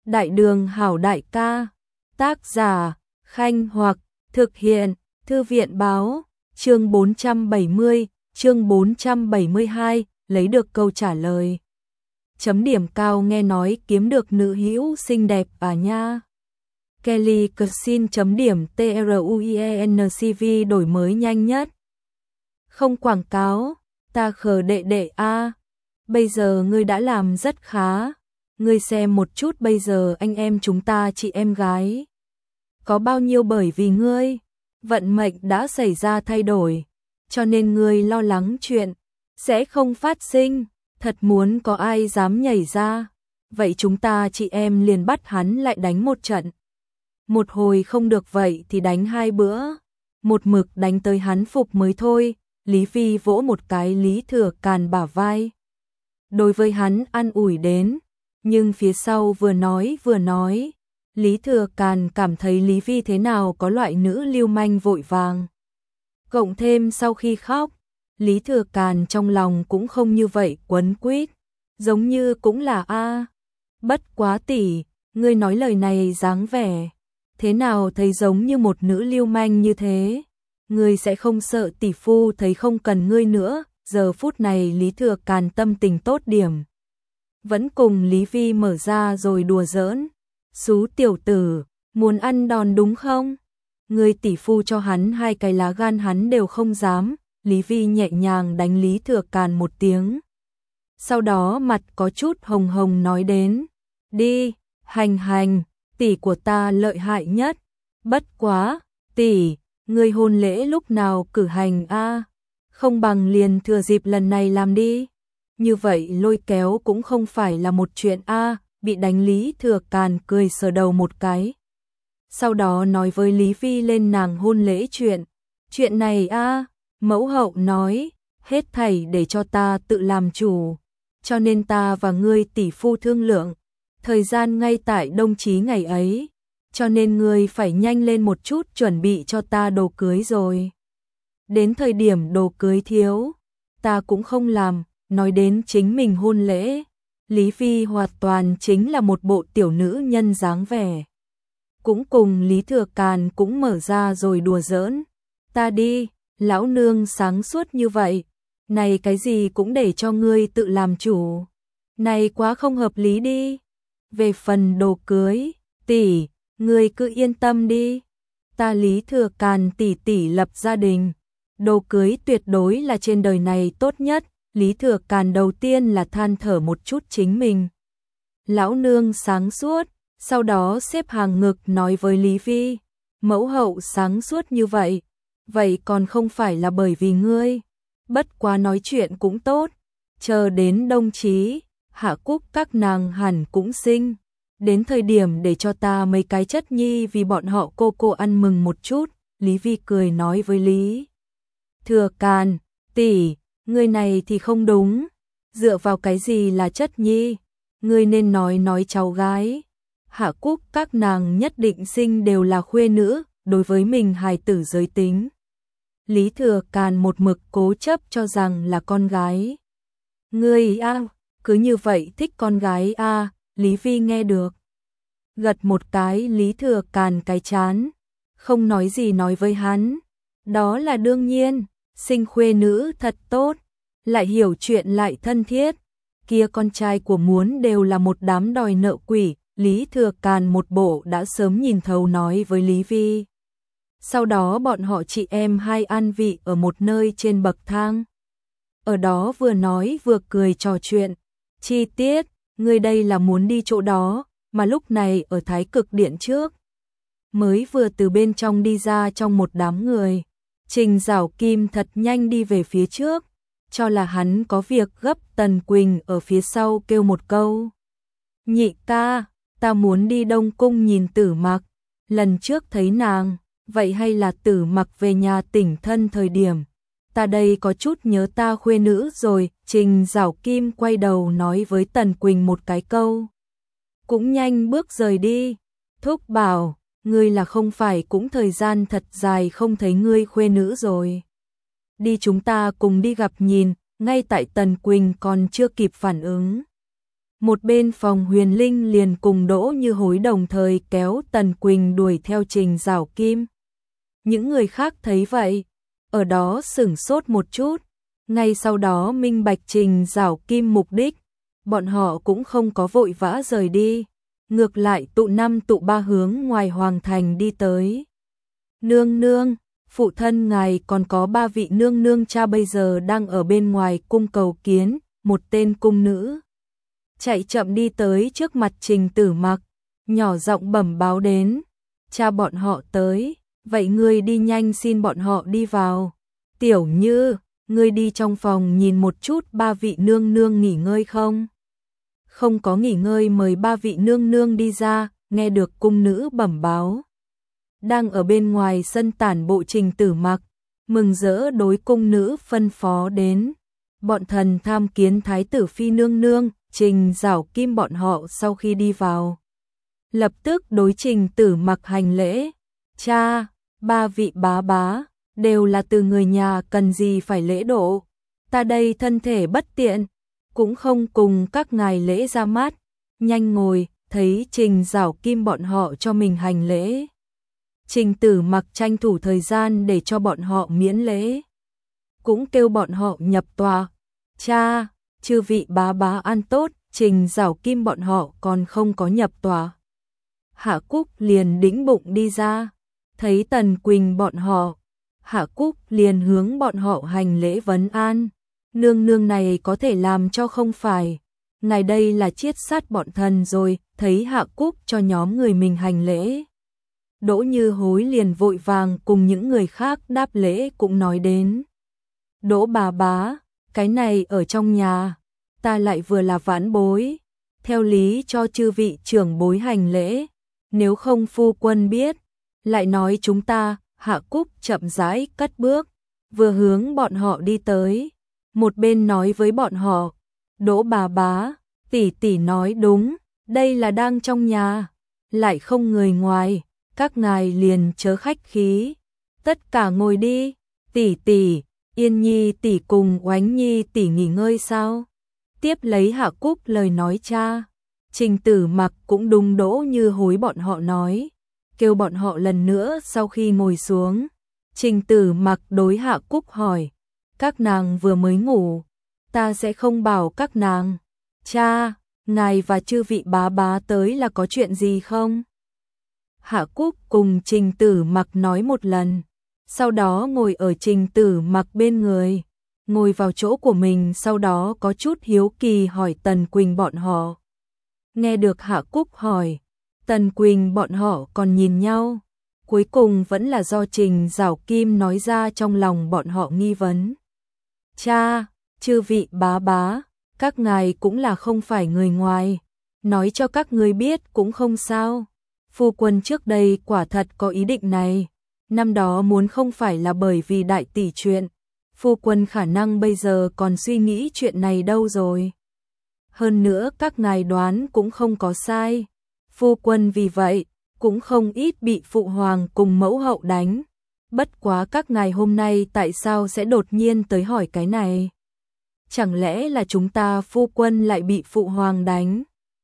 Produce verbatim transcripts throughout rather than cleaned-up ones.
Đại đường hảo đại ca, tác giả, Khanh Hoặc, thực hiện, Thư viện báo, chương bốn trăm bảy mươi, chương bốn trăm bảy mươi hai, lấy được câu trả lời. Chấm điểm cao nghe nói kiếm được nữ hữu xinh đẹp à nha. Kelly Clarkson chấm điểm truencv đổi mới nhanh nhất. Không quảng cáo, ta khờ đệ đệ a. Bây giờ ngươi đã làm rất khá. Ngươi xem một chút bây giờ anh em chúng ta chị em gái. Có bao nhiêu bởi vì ngươi, vận mệnh đã xảy ra thay đổi. Cho nên ngươi lo lắng chuyện sẽ không phát sinh. Thật muốn có ai dám nhảy ra. Vậy chúng ta chị em liền bắt hắn lại đánh một trận. Một hồi không được vậy thì đánh hai bữa. Một mực đánh tới hắn phục mới thôi. Lý Phi vỗ một cái Lý Thừa Càn bả vai. Đối với hắn an ủi đến. Nhưng phía sau vừa nói vừa nói. Lý Thừa Càn cảm thấy Lý Phi thế nào có loại nữ lưu manh vội vàng. Cộng thêm sau khi khóc. Lý Thừa Càn trong lòng cũng không như vậy quấn quýt. Giống như cũng là a. Bất quá tỷ, ngươi nói lời này dáng vẻ. Thế nào thấy giống như một nữ lưu manh như thế. Ngươi sẽ không sợ tỷ phu thấy không cần ngươi nữa. Giờ phút này Lý Thừa Càn tâm tình tốt điểm. Vẫn cùng Lý Vi mở ra rồi đùa giỡn. Xú tiểu tử, muốn ăn đòn đúng không? Ngươi tỷ phu cho hắn hai cái lá gan hắn đều không dám. Lý Vi nhẹ nhàng đánh Lý Thừa Càn một tiếng. Sau đó mặt có chút hồng hồng nói đến. Đi, hành hành, tỷ của ta lợi hại nhất. Bất quá, tỷ, ngươi hôn lễ lúc nào cử hành a? Không bằng liền thừa dịp lần này làm đi. Như vậy lôi kéo cũng không phải là một chuyện a. Bị đánh Lý Thừa Càn cười sờ đầu một cái. Sau đó nói với Lý Vi lên nàng hôn lễ chuyện. Chuyện này a, mẫu hậu nói, hết thảy để cho ta tự làm chủ. Cho nên ta và ngươi tỷ phu thương lượng. Thời gian ngay tại đông chí ngày ấy. Cho nên ngươi phải nhanh lên một chút chuẩn bị cho ta đồ cưới rồi. Đến thời điểm đồ cưới thiếu, ta cũng không làm. Nói đến chính mình hôn lễ. Lý Phi hoàn toàn chính là một bộ tiểu nữ nhân dáng vẻ. Cũng cùng Lý Thừa Càn cũng mở ra rồi đùa giỡn. Ta đi, lão nương sáng suốt như vậy. Này cái gì cũng để cho ngươi tự làm chủ. Này quá không hợp lý đi. Về phần đồ cưới, tỷ, ngươi cứ yên tâm đi. Ta Lý Thừa Càn tỷ tỷ lập gia đình. Đồ cưới tuyệt đối là trên đời này tốt nhất. Lý Thừa Càn đầu tiên là than thở một chút chính mình. Lão nương sáng suốt, sau đó xếp hàng ngực nói với Lý Vi. Mẫu hậu sáng suốt như vậy, vậy còn không phải là bởi vì ngươi. Bất quá nói chuyện cũng tốt, chờ đến đông chí, hạ cúc các nàng hẳn cũng sinh. Đến thời điểm để cho ta mấy cái chất nhi vì bọn họ cô cô ăn mừng một chút. Lý Vi cười nói với Lý Thừa Càn, tỷ, ngươi này thì không đúng. Dựa vào cái gì là chất nhi? Ngươi nên nói nói cháu gái. Hạ cúc các nàng nhất định sinh đều là khuê nữ, đối với mình hài tử giới tính. Lý Thừa Càn một mực cố chấp cho rằng là con gái. Ngươi a, cứ như vậy thích con gái a. Lý Vi nghe được. Gật một cái Lý Thừa Càn cái chán. Không nói gì nói với hắn. Đó là đương nhiên, sinh khuê nữ thật tốt. Lại hiểu chuyện lại thân thiết. Kia con trai của muốn đều là một đám đòi nợ quỷ. Lý Thừa Càn một bộ đã sớm nhìn thấu nói với Lý Vi. Sau đó bọn họ chị em hai an vị ở một nơi trên bậc thang. Ở đó vừa nói vừa cười trò chuyện. Chi tiết, người đây là muốn đi chỗ đó, mà lúc này ở Thái Cực Điện trước. Mới vừa từ bên trong đi ra trong một đám người. Trình Giảo Kim thật nhanh đi về phía trước. Cho là hắn có việc gấp. Tần Quỳnh ở phía sau kêu một câu. Nhị ca, ta muốn đi Đông Cung nhìn Tử Mặc. Lần trước thấy nàng, vậy hay là Tử Mặc về nhà tỉnh thân thời điểm. Ta đây có chút nhớ ta khuê nữ rồi. Trình Giảo Kim quay đầu nói với Tần Quỳnh một cái câu. Cũng nhanh bước rời đi. Thúc bảo, ngươi là không phải cũng thời gian thật dài không thấy ngươi khuê nữ rồi. Đi chúng ta cùng đi gặp nhìn. Ngay tại Tần Quỳnh còn chưa kịp phản ứng. Một bên phòng Huyền Linh liền cùng Đỗ Như Hối đồng thời kéo Tần Quỳnh đuổi theo Trình Giảo Kim. Những người khác thấy vậy, ở đó sửng sốt một chút, ngay sau đó minh bạch Trình Giảo Kim mục đích, bọn họ cũng không có vội vã rời đi, ngược lại tụ năm tụ ba hướng ngoài hoàng thành đi tới. Nương nương, phụ thân ngài còn có ba vị nương nương cha bây giờ đang ở bên ngoài cung cầu kiến, một tên cung nữ chạy chậm đi tới trước mặt Trình Tử Mặc, nhỏ giọng bẩm báo đến, cha bọn họ tới, vậy ngươi đi nhanh xin bọn họ đi vào. Tiểu Như, ngươi đi trong phòng nhìn một chút ba vị nương nương nghỉ ngơi không? Không có nghỉ ngơi mời ba vị nương nương đi ra, nghe được cung nữ bẩm báo. Đang ở bên ngoài sân tản bộ Trình Tử Mặc, mừng rỡ đối cung nữ phân phó đến. Bọn thần tham kiến thái tử phi nương nương, Trình Giảo Kim bọn họ sau khi đi vào. Lập tức đối Trình Tử Mặc hành lễ. Cha, ba vị bá bá, đều là từ người nhà cần gì phải lễ độ. Ta đây thân thể bất tiện, cũng không cùng các ngài lễ ra mắt. Nhanh ngồi, thấy Trình Giảo Kim bọn họ cho mình hành lễ. Trình Tử Mặc tranh thủ thời gian để cho bọn họ miễn lễ. Cũng kêu bọn họ nhập tòa. Cha, chư vị bá bá ăn tốt, Trình Giảo Kim bọn họ còn không có nhập tòa. Hạ Cúc liền đĩnh bụng đi ra, thấy Tần Quỳnh bọn họ. Hạ Cúc liền hướng bọn họ hành lễ vấn an. Nương nương này có thể làm cho không phải. Ngài đây là chiết sát bọn thần rồi, thấy Hạ Cúc cho nhóm người mình hành lễ. Đỗ Như Hối liền vội vàng cùng những người khác đáp lễ cũng nói đến. Đỗ bà bá, cái này ở trong nhà, ta lại vừa là vãn bối, theo lý cho chư vị trưởng bối hành lễ, nếu không phu quân biết, lại nói chúng ta. Hạ Cúc chậm rãi cất bước, vừa hướng bọn họ đi tới, một bên nói với bọn họ, Đỗ bà bá, tỷ tỷ nói đúng, đây là đang trong nhà, lại không người ngoài, các ngài liền chớ khách khí, tất cả ngồi đi, tỷ tỷ, Yên Nhi tỷ cùng Oánh Nhi tỷ nghỉ ngơi sao? Tiếp lấy Hạ Cúc lời nói cha, Trình Tử Mặc cũng đúng Đỗ Như Hối bọn họ nói. Kêu bọn họ lần nữa sau khi ngồi xuống. Trình Tử Mặc đối Hạ Cúc hỏi, các nàng vừa mới ngủ, ta sẽ không bảo các nàng. Cha, ngài và chư vị bá bá tới là có chuyện gì không? Hạ Cúc cùng Trình Tử Mặc nói một lần, sau đó ngồi ở Trình Tử Mặc bên người, ngồi vào chỗ của mình, sau đó có chút hiếu kỳ hỏi Tần Quỳnh bọn họ. Nghe được Hạ Cúc hỏi, Tần Quỳnh bọn họ còn nhìn nhau, cuối cùng vẫn là do Trình Giảo Kim nói ra trong lòng bọn họ nghi vấn. Cha, chư vị bá bá, các ngài cũng là không phải người ngoài, nói cho các ngươi biết cũng không sao. Phu quân trước đây quả thật có ý định này, năm đó muốn không phải là bởi vì đại tỷ chuyện, phu quân khả năng bây giờ còn suy nghĩ chuyện này đâu rồi. Hơn nữa các ngài đoán cũng không có sai. Phu quân vì vậy, cũng không ít bị phụ hoàng cùng mẫu hậu đánh. Bất quá các ngài hôm nay tại sao sẽ đột nhiên tới hỏi cái này? Chẳng lẽ là chúng ta phu quân lại bị phụ hoàng đánh?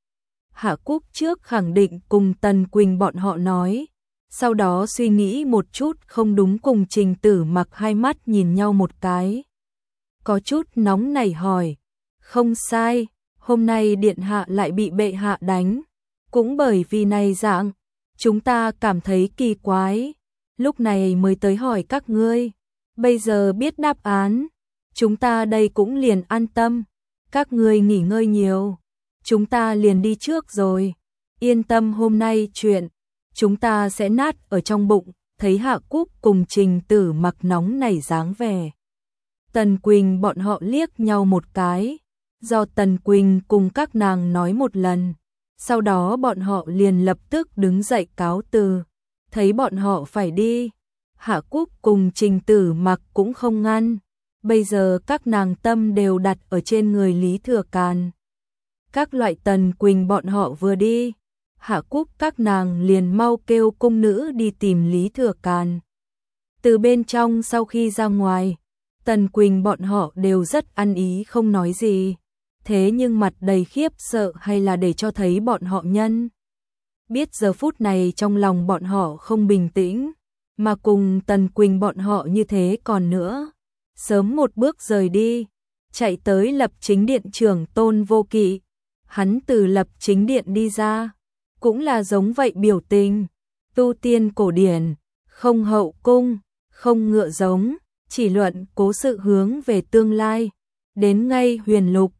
Hạ Cúc trước khẳng định cùng Tần Quỳnh bọn họ nói, sau đó suy nghĩ một chút không đúng cùng Trình Tử Mặc hai mắt nhìn nhau một cái. Có chút nóng nảy hỏi, không sai, hôm nay điện hạ lại bị bệ hạ đánh. Cũng bởi vì này dạng, chúng ta cảm thấy kỳ quái, lúc này mới tới hỏi các ngươi, bây giờ biết đáp án, chúng ta đây cũng liền an tâm, các ngươi nghỉ ngơi nhiều, chúng ta liền đi trước rồi, yên tâm hôm nay chuyện, chúng ta sẽ nát ở trong bụng, thấy Hạ Cúc cùng Trình Tử Mặc nóng nảy dáng vẻ. Tần Quỳnh bọn họ liếc nhau một cái, do Tần Quỳnh cùng các nàng nói một lần. Sau đó bọn họ liền lập tức đứng dậy cáo từ, thấy bọn họ phải đi, Hạ Cúc cùng Trình Tử Mặc cũng không ngăn, bây giờ các nàng tâm đều đặt ở trên người Lý Thừa Càn. Các loại Tần Quỳnh bọn họ vừa đi, Hạ Cúc các nàng liền mau kêu cung nữ đi tìm Lý Thừa Càn. Từ bên trong sau khi ra ngoài, Tần Quỳnh bọn họ đều rất ăn ý không nói gì. thế nhưng mặt đầy khiếp sợ hay là để cho thấy bọn họ nhân. Biết giờ phút này trong lòng bọn họ không bình tĩnh, mà cùng Tần Quỳnh bọn họ như thế còn nữa. Sớm một bước rời đi, chạy tới Lập Chính Điện trưởng Tôn Vô Kỵ. Hắn từ Lập Chính Điện đi ra, cũng là giống vậy biểu tình, tu tiên cổ điển, không hậu cung, không ngựa giống, chỉ luận cố sự hướng về tương lai. Đến ngay Huyền Lục,